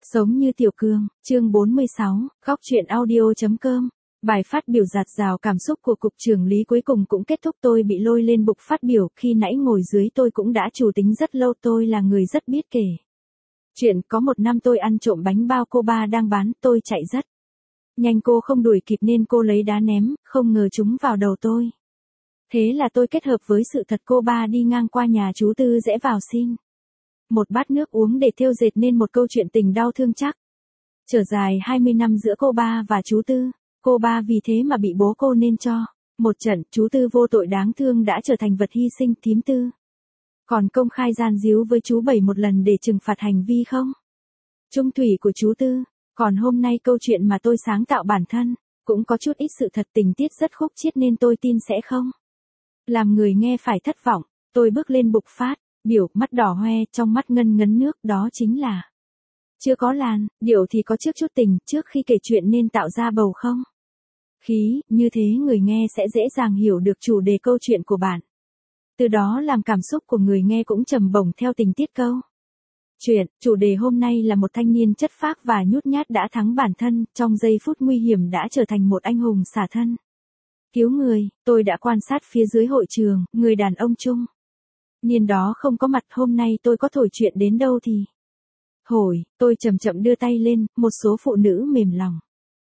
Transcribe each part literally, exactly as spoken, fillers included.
Sống như Tiểu Cương, chương bốn mươi sáu, góc truyện audio chấm com. Bài phát biểu dạt dào cảm xúc của cục trưởng Lý cuối cùng cũng kết thúc, tôi bị lôi lên bục phát biểu, khi nãy ngồi dưới tôi cũng đã chủ tính rất lâu, tôi là người rất biết kể. Chuyện có một năm tôi ăn trộm bánh bao cô ba đang bán, tôi chạy rất nhanh, cô không đuổi kịp nên cô lấy đá ném, không ngờ trúng vào đầu tôi. Thế là tôi kết hợp với sự thật cô ba đi ngang qua nhà chú Tư rẽ vào xin một bát nước uống để thêu dệt nên một câu chuyện tình đau thương chắc. Trở dài hai mươi năm giữa cô ba và chú Tư, cô ba vì thế mà bị bố cô nên cho một trận, chú Tư vô tội đáng thương đã trở thành vật hy sinh. Thím Tư còn công khai gian díu với chú Bảy một lần để trừng phạt hành vi không trung thủy của chú Tư. Còn hôm nay câu chuyện mà tôi sáng tạo bản thân cũng có chút ít sự thật, tình tiết rất khúc chiết nên tôi tin sẽ không làm người nghe phải thất vọng. Tôi bước lên bục phát biểu, mắt đỏ hoe, trong mắt ngân ngấn nước, đó chính là chưa có làn điệu thì có trước chút tình, trước khi kể chuyện nên tạo ra bầu không khí, như thế người nghe sẽ dễ dàng hiểu được chủ đề câu chuyện của bạn. Từ đó làm cảm xúc của người nghe cũng trầm bổng theo tình tiết câu chuyện. Chủ đề hôm nay là một thanh niên chất phác và nhút nhát đã thắng bản thân, trong giây phút nguy hiểm đã trở thành một anh hùng xả thân cứu người. Tôi đã quan sát phía dưới hội trường, người đàn ông trung niên đó không có mặt. Hôm nay tôi có thổi chuyện đến đâu thì hồi, tôi chậm chậm đưa tay lên, một số phụ nữ mềm lòng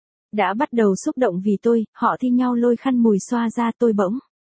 đã bắt đầu xúc động vì tôi, họ thi nhau lôi khăn mùi xoa ra. Tôi bỗng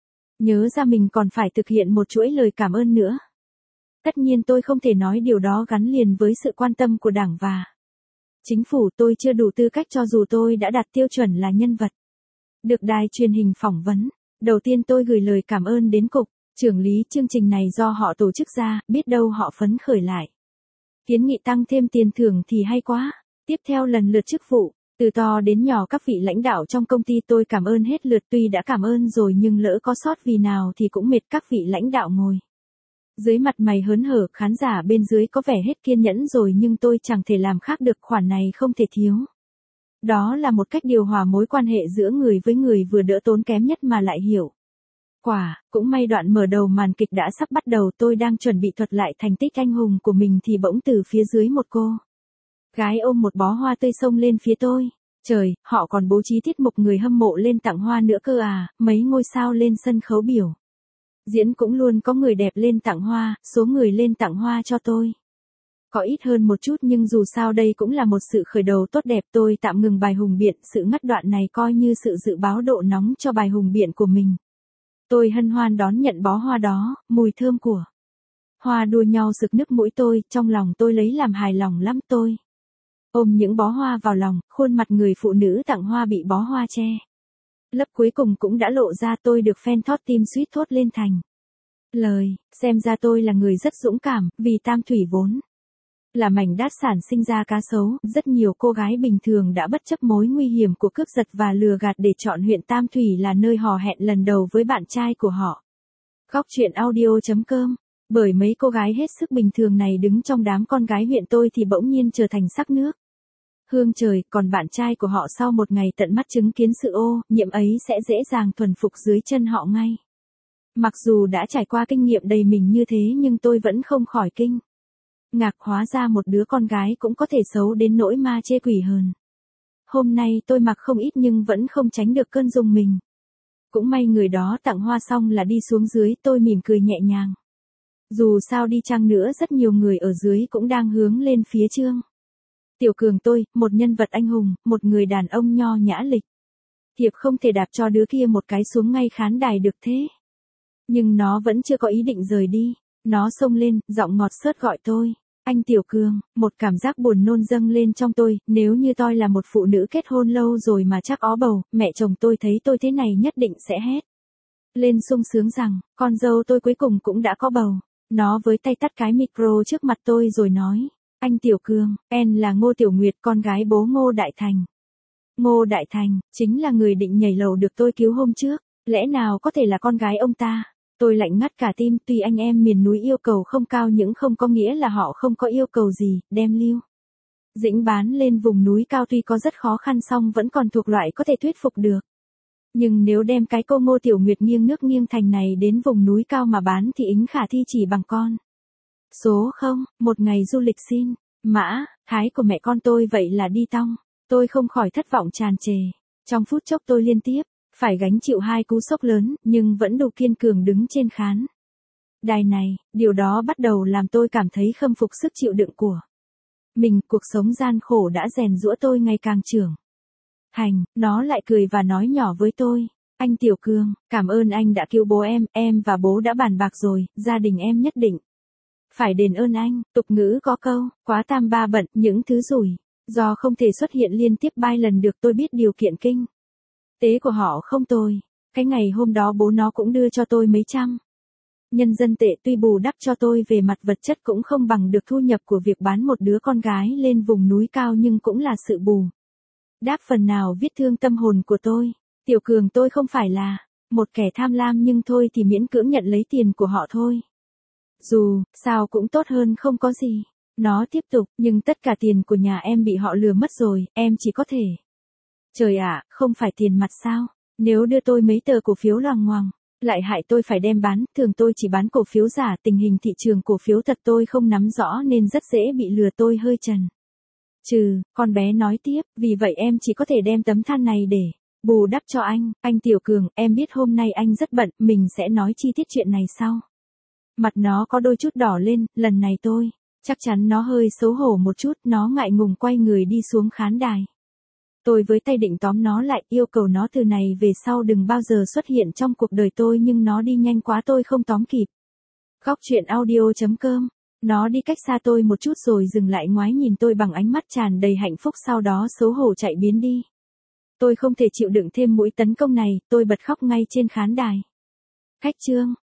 nhớ ra mình còn phải thực hiện một chuỗi lời cảm ơn nữa. Tất nhiên tôi không thể nói điều đó gắn liền với sự quan tâm của Đảng và Chính phủ. Tôi chưa đủ tư cách cho dù tôi đã đạt tiêu chuẩn là nhân vật được đài truyền hình phỏng vấn. Đầu tiên tôi gửi lời cảm ơn đến cục trưởng Lý, chương trình này do họ tổ chức ra, biết đâu họ phấn khởi lại kiến nghị tăng thêm tiền thưởng thì hay quá. Tiếp theo lần lượt chức vụ, từ to đến nhỏ các vị lãnh đạo trong công ty tôi cảm ơn hết lượt. Tuy đã cảm ơn rồi nhưng lỡ có sót vì nào thì cũng mệt. Các vị lãnh đạo ngồi dưới mặt mày hớn hở, khán giả bên dưới có vẻ hết kiên nhẫn rồi nhưng tôi chẳng thể làm khác được, khoản này không thể thiếu. Đó là một cách điều hòa mối quan hệ giữa người với người, vừa đỡ tốn kém nhất mà lại hiệu quả. Cũng may đoạn mở đầu màn kịch đã sắp bắt đầu, tôi đang chuẩn bị thuật lại thành tích anh hùng của mình thì bỗng từ phía dưới một cô gái ôm một bó hoa tươi xông lên phía tôi. Trời, họ còn bố trí tiết mục người hâm mộ lên tặng hoa nữa cơ à, mấy ngôi sao lên sân khấu biểu diễn cũng luôn có người đẹp lên tặng hoa. Số người lên tặng hoa cho tôi có ít hơn một chút nhưng dù sao đây cũng là một sự khởi đầu tốt đẹp. Tôi tạm ngừng bài hùng biện, sự ngắt đoạn này coi như sự dự báo độ nóng cho bài hùng biện của mình. Tôi hân hoan đón nhận bó hoa đó, mùi thơm của hoa đua nhau sực nức mũi tôi, trong lòng tôi lấy làm hài lòng lắm. Tôi ôm những bó hoa vào lòng, khuôn mặt người phụ nữ tặng hoa bị bó hoa che lấp cuối cùng cũng đã lộ ra. Tôi được fan thót tim suýt thốt lên thành lời. Xem ra tôi là người rất dũng cảm, vì Tam Thủy vốn là mảnh đất sản sinh ra cá sấu. Rất nhiều cô gái bình thường đã bất chấp mối nguy hiểm của cướp giật và lừa gạt để chọn huyện Tam Thủy là nơi hò hẹn lần đầu với bạn trai của họ. Góc truyện audio chấm com. Bởi mấy cô gái hết sức bình thường này đứng trong đám con gái huyện tôi thì bỗng nhiên trở thành sắc nước hương trời, còn bạn trai của họ sau một ngày tận mắt chứng kiến sự ô nhiễm ấy sẽ dễ dàng thuần phục dưới chân họ ngay. Mặc dù đã trải qua kinh nghiệm đầy mình như thế nhưng tôi vẫn không khỏi kinh ngạc, hóa ra một đứa con gái cũng có thể xấu đến nỗi ma chê quỷ hờn. Hôm nay tôi mặc không ít nhưng vẫn không tránh được cơn rùng mình. Cũng may người đó tặng hoa xong là đi xuống dưới, tôi mỉm cười nhẹ nhàng. Dù sao đi chăng nữa rất nhiều người ở dưới cũng đang hướng lên phía Trương Tiểu Cường tôi, một nhân vật anh hùng, một người đàn ông nho nhã lịch thiệp, không thể đạp cho đứa kia một cái xuống ngay khán đài được thế. Nhưng nó vẫn chưa có ý định rời đi. Nó xông lên, giọng ngọt xớt gọi tôi anh Tiểu Cường. Một cảm giác buồn nôn dâng lên trong tôi. Nếu như tôi là một phụ nữ kết hôn lâu rồi mà chắc ó bầu, mẹ chồng tôi thấy tôi thế này nhất định sẽ hét lên sung sướng rằng con dâu tôi cuối cùng cũng đã có bầu. Nó với tay tắt cái micro trước mặt tôi rồi nói, anh Tiểu Cường, em là Ngô Tiểu Nguyệt, con gái bố Ngô Đại Thành. Ngô Đại Thành chính là người định nhảy lầu được tôi cứu hôm trước, lẽ nào có thể là con gái ông ta? Tôi lạnh ngắt cả tim. Tuy anh em miền núi yêu cầu không cao nhưng không có nghĩa là họ không có yêu cầu gì. Đem Lưu Dĩnh bán lên vùng núi cao tuy có rất khó khăn song vẫn còn thuộc loại có thể thuyết phục được. Nhưng nếu đem cái cô Ngô Tiểu Nguyệt nghiêng nước nghiêng thành này đến vùng núi cao mà bán thì ính khả thi chỉ bằng con số không. Một ngày du lịch xin Mã, Thái của mẹ con tôi vậy là đi tong. Tôi không khỏi thất vọng tràn trề. Trong phút chốc tôi liên tiếp, phải gánh chịu hai cú sốc lớn, nhưng vẫn đủ kiên cường đứng trên khán đài này, điều đó bắt đầu làm tôi cảm thấy khâm phục sức chịu đựng của mình. Cuộc sống gian khổ đã rèn giũa tôi ngày càng trưởng thành. Nó lại cười và nói nhỏ với tôi, anh Tiểu Cường, cảm ơn anh đã cứu bố em, em và bố đã bàn bạc rồi, gia đình em nhất định phải đền ơn anh. Tục ngữ có câu, quá tam ba bận, những thứ rủi do không thể xuất hiện liên tiếp ba lần được tôi biết điều kiện kinh tế của họ không tồi. Cái ngày hôm đó bố nó cũng đưa cho tôi mấy trăm nhân dân tệ, tuy bù đắp cho tôi về mặt vật chất cũng không bằng được thu nhập của việc bán một đứa con gái lên vùng núi cao, nhưng cũng là sự bù đáp phần nào viết thương tâm hồn của tôi. Tiểu Cường, tôi không phải là một kẻ tham lam, nhưng thôi thì miễn cưỡng nhận lấy tiền của họ thôi. Dù sao cũng tốt hơn không có gì. Nó tiếp tục, nhưng tất cả tiền của nhà em bị họ lừa mất rồi, em chỉ có thể. Trời ạ, không phải tiền mặt sao? Nếu đưa tôi mấy tờ cổ phiếu loằng ngoằng, lại hại tôi phải đem bán. Thường tôi chỉ bán cổ phiếu giả, tình hình thị trường cổ phiếu thật tôi không nắm rõ nên rất dễ bị lừa. Tôi hơi chần chừ, con bé nói tiếp, vì vậy em chỉ có thể đem tấm than này để bù đắp cho anh. Anh Tiểu Cường, em biết hôm nay anh rất bận, mình sẽ nói chi tiết chuyện này sau. Mặt nó có đôi chút đỏ lên, lần này tôi chắc chắn nó hơi xấu hổ một chút, nó ngại ngùng quay người đi xuống khán đài. Tôi với tay định tóm nó lại, yêu cầu nó từ này về sau đừng bao giờ xuất hiện trong cuộc đời tôi, nhưng nó đi nhanh quá tôi không tóm kịp. Góc truyện audio chấm com. Nó đi cách xa tôi một chút rồi dừng lại ngoái nhìn tôi bằng ánh mắt tràn đầy hạnh phúc, sau đó xấu hổ chạy biến đi. Tôi không thể chịu đựng thêm mũi tấn công này, tôi bật khóc ngay trên khán đài. Khách trương.